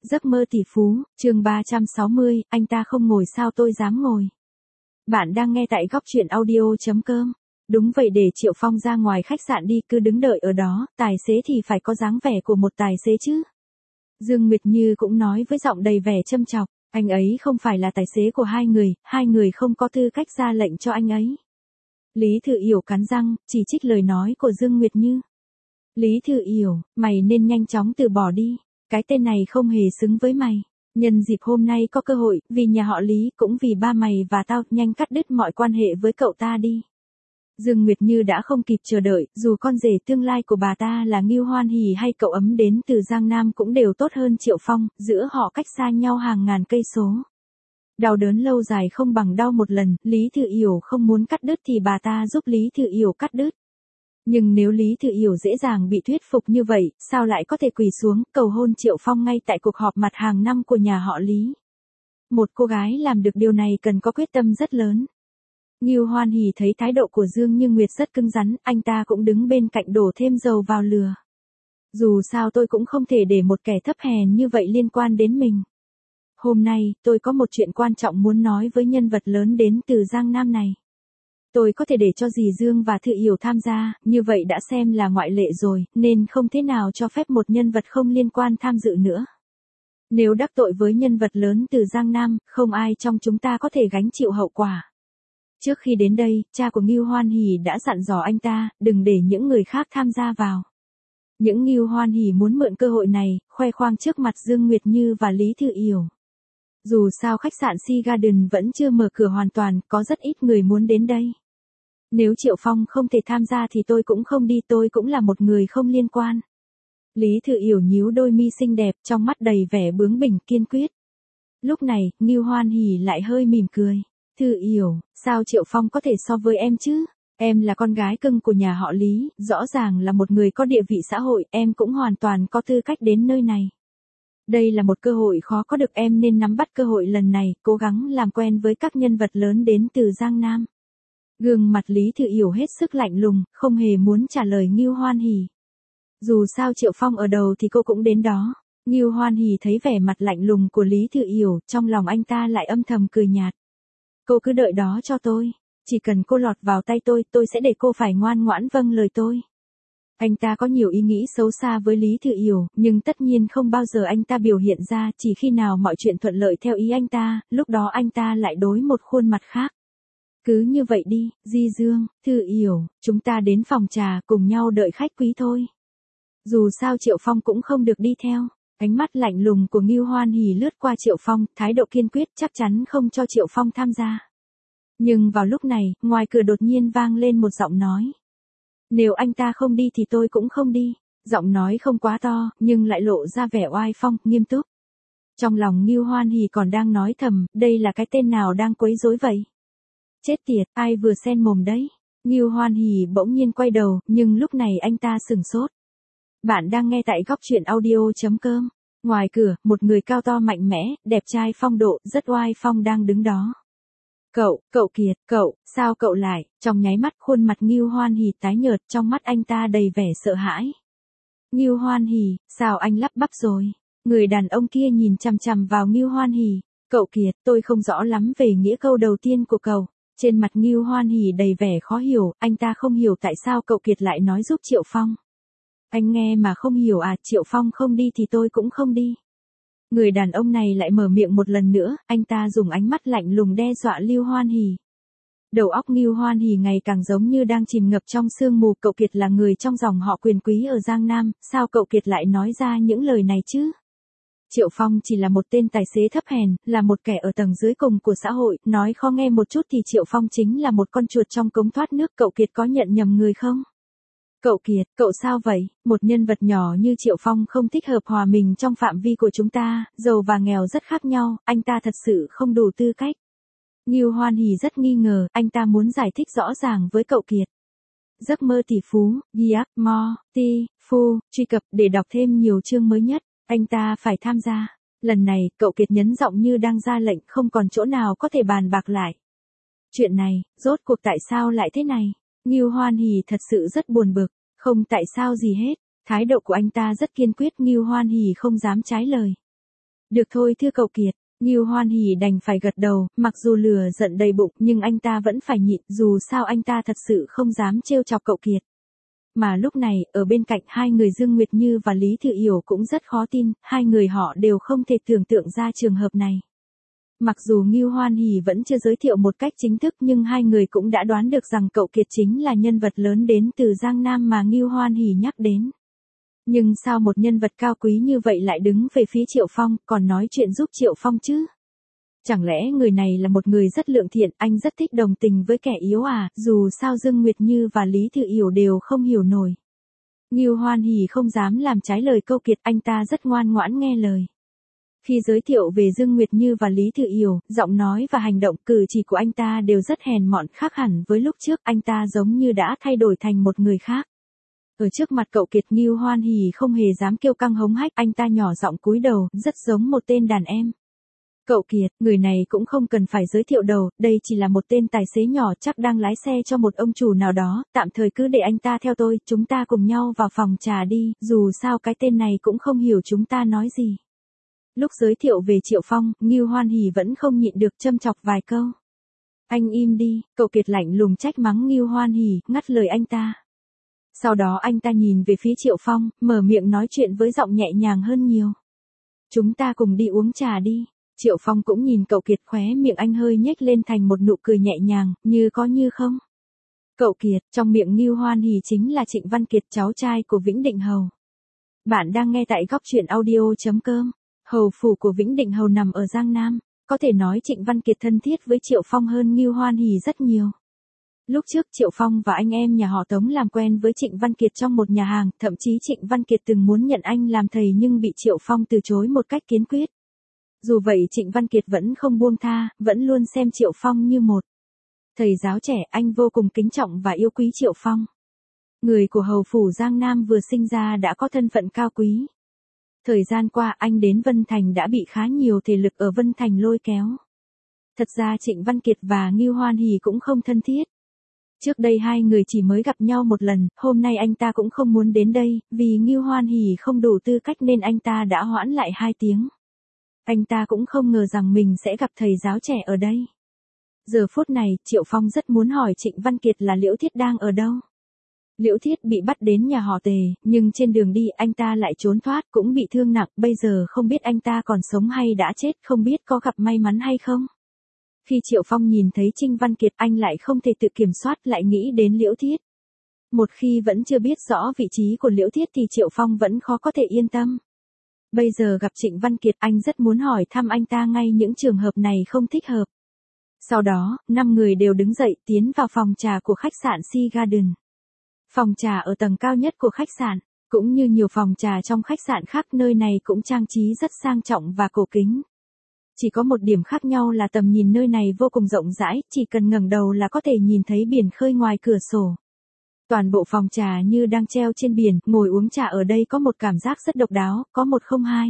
Giấc mơ tỷ phú, chương 360, anh ta không ngồi sao tôi dám ngồi. Bạn đang nghe tại góc truyện audio.com. Đúng vậy, để Triệu Phong ra ngoài khách sạn đi, cứ đứng đợi ở đó, tài xế thì phải có dáng vẻ của một tài xế chứ. Dương Nguyệt Như cũng nói với giọng đầy vẻ châm chọc, anh ấy không phải là tài xế của hai người không có tư cách ra lệnh cho anh ấy. Lý Thư Yểu cắn răng, chỉ trích lời nói của Dương Nguyệt Như. Lý Thư Yểu, mày nên nhanh chóng từ bỏ đi. Cái tên này không hề xứng với mày. Nhân dịp hôm nay có cơ hội, vì nhà họ Lý cũng vì ba mày và tao, nhanh cắt đứt mọi quan hệ với cậu ta đi. Dương Nguyệt Như đã không kịp chờ đợi, dù con rể tương lai của bà ta là Ngưu Hoan Hỷ hay cậu ấm đến từ Giang Nam cũng đều tốt hơn Triệu Phong, giữa họ cách xa nhau hàng ngàn cây số. Đau đớn lâu dài không bằng đau một lần, Lý Thư Yểu không muốn cắt đứt thì bà ta giúp Lý Thư Yểu cắt đứt. Nhưng nếu Lý Thư Yểu dễ dàng bị thuyết phục như vậy, sao lại có thể quỳ xuống cầu hôn Triệu Phong ngay tại cuộc họp mặt hàng năm của nhà họ Lý? Một cô gái làm được điều này cần có quyết tâm rất lớn. Ngưu Hoan Hỷ thấy thái độ của Dương Như Nguyệt rất cứng rắn, anh ta cũng đứng bên cạnh đổ thêm dầu vào lửa. Dù sao tôi cũng không thể để một kẻ thấp hèn như vậy liên quan đến mình. Hôm nay, tôi có một chuyện quan trọng muốn nói với nhân vật lớn đến từ Giang Nam này. Tôi có thể để cho dì Dương và Thư Yểu tham gia, như vậy đã xem là ngoại lệ rồi, nên không thế nào cho phép một nhân vật không liên quan tham dự nữa. Nếu đắc tội với nhân vật lớn từ Giang Nam, không ai trong chúng ta có thể gánh chịu hậu quả. Trước khi đến đây, cha của Ngưu Hoan Hỷ đã dặn dò anh ta, đừng để những người khác tham gia vào. Những Ngưu Hoan Hỷ muốn mượn cơ hội này, khoe khoang trước mặt Dương Nguyệt Như và Lý Thư Yểu. Dù sao khách sạn Sea Garden vẫn chưa mở cửa hoàn toàn, có rất ít người muốn đến đây. Nếu Triệu Phong không thể tham gia thì tôi cũng không đi, tôi cũng là một người không liên quan. Lý Thư Yểu nhíu đôi mi xinh đẹp, trong mắt đầy vẻ bướng bỉnh kiên quyết. Lúc này, Ngưu Hoan Hỷ lại hơi mỉm cười. Thư Yểu, sao Triệu Phong có thể so với em chứ? Em là con gái cưng của nhà họ Lý, rõ ràng là một người có địa vị xã hội, em cũng hoàn toàn có tư cách đến nơi này. Đây là một cơ hội khó có được, em nên nắm bắt cơ hội lần này, cố gắng làm quen với các nhân vật lớn đến từ Giang Nam. Gương mặt Lý Thư Yểu hết sức lạnh lùng, không hề muốn trả lời Ngưu Hoan Hỷ. Dù sao Triệu Phong ở đầu thì cô cũng đến đó. Ngưu Hoan Hỷ thấy vẻ mặt lạnh lùng của Lý Thư Yểu, trong lòng anh ta lại âm thầm cười nhạt. Cô cứ đợi đó cho tôi. Chỉ cần cô lọt vào tay tôi sẽ để cô phải ngoan ngoãn vâng lời tôi. Anh ta có nhiều ý nghĩ xấu xa với Lý Thư Yểu, nhưng tất nhiên không bao giờ anh ta biểu hiện ra, chỉ khi nào mọi chuyện thuận lợi theo ý anh ta, lúc đó anh ta lại đối một khuôn mặt khác. Cứ như vậy đi, Di Dương, Thư Yểu, chúng ta đến phòng trà cùng nhau đợi khách quý thôi. Dù sao Triệu Phong cũng không được đi theo. Ánh mắt lạnh lùng của Ngưu Hoan Hỷ lướt qua Triệu Phong, thái độ kiên quyết chắc chắn không cho Triệu Phong tham gia. Nhưng vào lúc này, ngoài cửa đột nhiên vang lên một giọng nói. Nếu anh ta không đi thì tôi cũng không đi. Giọng nói không quá to, nhưng lại lộ ra vẻ oai phong, nghiêm túc. Trong lòng Ngưu Hoan Hỷ còn đang nói thầm, đây là cái tên nào đang quấy rối vậy? Chết tiệt, ai vừa xen mồm đấy? Ngưu Hoan Hỷ bỗng nhiên quay đầu, nhưng lúc này anh ta sửng sốt. Bạn đang nghe tại góc truyện audio.com. Ngoài cửa, một người cao to mạnh mẽ, đẹp trai phong độ, rất oai phong đang đứng đó. Cậu Kiệt, sao cậu lại? Trong nháy mắt khuôn mặt Ngưu Hoan Hỷ tái nhợt, trong mắt anh ta đầy vẻ sợ hãi. Ngưu Hoan Hỷ, sao anh lắp bắp rồi? Người đàn ông kia nhìn chằm chằm vào Ngưu Hoan Hỷ. Cậu Kiệt, tôi không rõ lắm về nghĩa câu đầu tiên của cậu. Trên mặt Ngưu Hoan Hỷ đầy vẻ khó hiểu, anh ta không hiểu tại sao cậu Kiệt lại nói giúp Triệu Phong. Anh nghe mà không hiểu à, Triệu Phong không đi thì tôi cũng không đi. Người đàn ông này lại mở miệng một lần nữa, anh ta dùng ánh mắt lạnh lùng đe dọa Ngưu Hoan Hỷ. Đầu óc Ngưu Hoan Hỷ ngày càng giống như đang chìm ngập trong sương mù, cậu Kiệt là người trong dòng họ quyền quý ở Giang Nam, sao cậu Kiệt lại nói ra những lời này chứ? Triệu Phong chỉ là một tên tài xế thấp hèn, là một kẻ ở tầng dưới cùng của xã hội, nói khó nghe một chút thì Triệu Phong chính là một con chuột trong cống thoát nước, cậu Kiệt có nhận nhầm người không? Cậu Kiệt, cậu sao vậy? Một nhân vật nhỏ như Triệu Phong không thích hợp hòa mình trong phạm vi của chúng ta, giàu và nghèo rất khác nhau, anh ta thật sự không đủ tư cách. Ngưu Hoan Hỷ rất nghi ngờ, anh ta muốn giải thích rõ ràng với cậu Kiệt. Giấc mơ tỷ phú, Giac Mo, Ti, Phu, truy cập để đọc thêm nhiều chương mới nhất, anh ta phải tham gia. Lần này, cậu Kiệt nhấn giọng như đang ra lệnh, không còn chỗ nào có thể bàn bạc lại. Chuyện này, rốt cuộc tại sao lại thế này? Ngưu Hoan Hỷ thật sự rất buồn bực, không tại sao gì hết, thái độ của anh ta rất kiên quyết, Ngưu Hoan Hỷ không dám trái lời. Được thôi thưa cậu Kiệt. Ngưu Hoan Hỉ đành phải gật đầu, mặc dù lửa giận đầy bụng nhưng anh ta vẫn phải nhịn, dù sao anh ta thật sự không dám trêu chọc cậu Kiệt. Mà lúc này, ở bên cạnh hai người Dương Nguyệt Như và Lý Thư Yểu cũng rất khó tin, hai người họ đều không thể tưởng tượng ra trường hợp này. Mặc dù Ngưu Hoan Hỉ vẫn chưa giới thiệu một cách chính thức nhưng hai người cũng đã đoán được rằng cậu Kiệt chính là nhân vật lớn đến từ Giang Nam mà Ngưu Hoan Hỉ nhắc đến. Nhưng sao một nhân vật cao quý như vậy lại đứng về phía Triệu Phong, còn nói chuyện giúp Triệu Phong chứ? Chẳng lẽ người này là một người rất lượng thiện, anh rất thích đồng tình với kẻ yếu à, dù sao Dương Nguyệt Như và Lý Thư Yểu đều không hiểu nổi. Ngưu Hoan Hỉ không dám làm trái lời cậu Kiệt, anh ta rất ngoan ngoãn nghe lời. Khi giới thiệu về Dương Nguyệt Như và Lý Thư Yểu, giọng nói và hành động cử chỉ của anh ta đều rất hèn mọn, khác hẳn với lúc trước, anh ta giống như đã thay đổi thành một người khác. Ở trước mặt cậu Kiệt, Ngưu Hoan Hỉ không hề dám kiêu căng hống hách, anh ta nhỏ giọng cúi đầu, rất giống một tên đàn em. Cậu Kiệt, người này cũng không cần phải giới thiệu đâu, đây chỉ là một tên tài xế nhỏ chắc đang lái xe cho một ông chủ nào đó, tạm thời cứ để anh ta theo tôi, chúng ta cùng nhau vào phòng trà đi, dù sao cái tên này cũng không hiểu chúng ta nói gì. Lúc giới thiệu về Triệu Phong, Ngưu Hoan Hỉ vẫn không nhịn được châm chọc vài câu. Anh im đi, cậu Kiệt lạnh lùng trách mắng Ngưu Hoan Hỉ, ngắt lời anh ta. Sau đó anh ta nhìn về phía Triệu Phong, mở miệng nói chuyện với giọng nhẹ nhàng hơn nhiều. Chúng ta cùng đi uống trà đi. Triệu Phong cũng nhìn cậu Kiệt, khóe miệng anh hơi nhếch lên thành một nụ cười nhẹ nhàng, như có như không. Cậu Kiệt, trong miệng Ngưu Hoan Hỉ chính là Trịnh Văn Kiệt, cháu trai của Vĩnh Định Hầu. Bạn đang nghe tại góc truyện audio.com. Hầu phủ của Vĩnh Định Hầu nằm ở Giang Nam, có thể nói Trịnh Văn Kiệt thân thiết với Triệu Phong hơn Ngưu Hoan Hỉ rất nhiều. Lúc trước Triệu Phong và anh em nhà họ Tống làm quen với Trịnh Văn Kiệt trong một nhà hàng, thậm chí Trịnh Văn Kiệt từng muốn nhận anh làm thầy nhưng bị Triệu Phong từ chối một cách kiên quyết. Dù vậy Trịnh Văn Kiệt vẫn không buông tha, vẫn luôn xem Triệu Phong như một thầy giáo trẻ, anh vô cùng kính trọng và yêu quý Triệu Phong. Người của hầu phủ Giang Nam vừa sinh ra đã có thân phận cao quý. Thời gian qua anh đến Vân Thành đã bị khá nhiều thế lực ở Vân Thành lôi kéo. Thật ra Trịnh Văn Kiệt và Ngưu Hoan Hỉ cũng không thân thiết. Trước đây hai người chỉ mới gặp nhau một lần, hôm nay anh ta cũng không muốn đến đây, vì Ngưu Hoan Hỉ không đủ tư cách nên anh ta đã hoãn lại 2 tiếng. Anh ta cũng không ngờ rằng mình sẽ gặp thầy giáo trẻ ở đây. Giờ phút này, Triệu Phong rất muốn hỏi Trịnh Văn Kiệt là Liễu Thiết đang ở đâu. Liễu Thiết bị bắt đến nhà họ Tề, nhưng trên đường đi anh ta lại trốn thoát, cũng bị thương nặng, bây giờ không biết anh ta còn sống hay đã chết, không biết có gặp may mắn hay không. Khi Triệu Phong nhìn thấy Trịnh Văn Kiệt, anh lại không thể tự kiểm soát, lại nghĩ đến Liễu Thiết. Một khi vẫn chưa biết rõ vị trí của Liễu Thiết thì Triệu Phong vẫn khó có thể yên tâm. Bây giờ gặp Trịnh Văn Kiệt, anh rất muốn hỏi thăm anh ta ngay những trường hợp này không thích hợp. Sau đó, 5 người đều đứng dậy tiến vào phòng trà của khách sạn Sea Garden. Phòng trà ở tầng cao nhất của khách sạn, cũng như nhiều phòng trà trong khách sạn khác, nơi này cũng trang trí rất sang trọng và cổ kính. Chỉ có một điểm khác nhau là tầm nhìn nơi này vô cùng rộng rãi, chỉ cần ngẩng đầu là có thể nhìn thấy biển khơi ngoài cửa sổ. Toàn bộ phòng trà như đang treo trên biển, ngồi uống trà ở đây có một cảm giác rất độc đáo, có một không hai.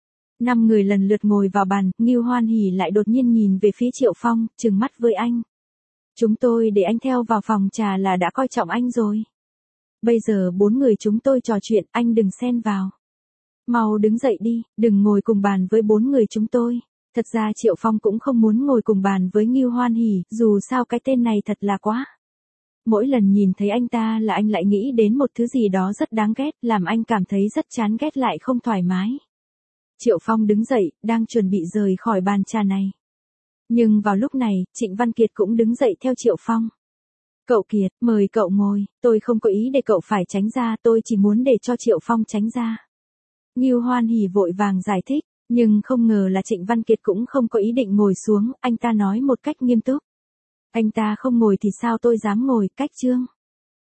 5 người lần lượt ngồi vào bàn, Ngưu Hoan Hỉ lại đột nhiên nhìn về phía Triệu Phong, trừng mắt với anh. Chúng tôi để anh theo vào phòng trà là đã coi trọng anh rồi. Bây giờ 4 người chúng tôi trò chuyện, anh đừng xen vào. Mau đứng dậy đi, đừng ngồi cùng bàn với 4 người chúng tôi. Thật ra Triệu Phong cũng không muốn ngồi cùng bàn với Ngưu Hoan Hỉ, dù sao cái tên này thật là quá. Mỗi lần nhìn thấy anh ta là anh lại nghĩ đến một thứ gì đó rất đáng ghét, làm anh cảm thấy rất chán ghét lại không thoải mái. Triệu Phong đứng dậy, đang chuẩn bị rời khỏi bàn trà này. Nhưng vào lúc này, Trịnh Văn Kiệt cũng đứng dậy theo Triệu Phong. Cậu Kiệt, mời cậu ngồi, tôi không có ý để cậu phải tránh ra, tôi chỉ muốn để cho Triệu Phong tránh ra. Ngưu Hoan Hỉ vội vàng giải thích, nhưng không ngờ là Trịnh Văn Kiệt cũng không có ý định ngồi xuống, anh ta nói một cách nghiêm túc. Anh ta không ngồi thì sao tôi dám ngồi, cách chương.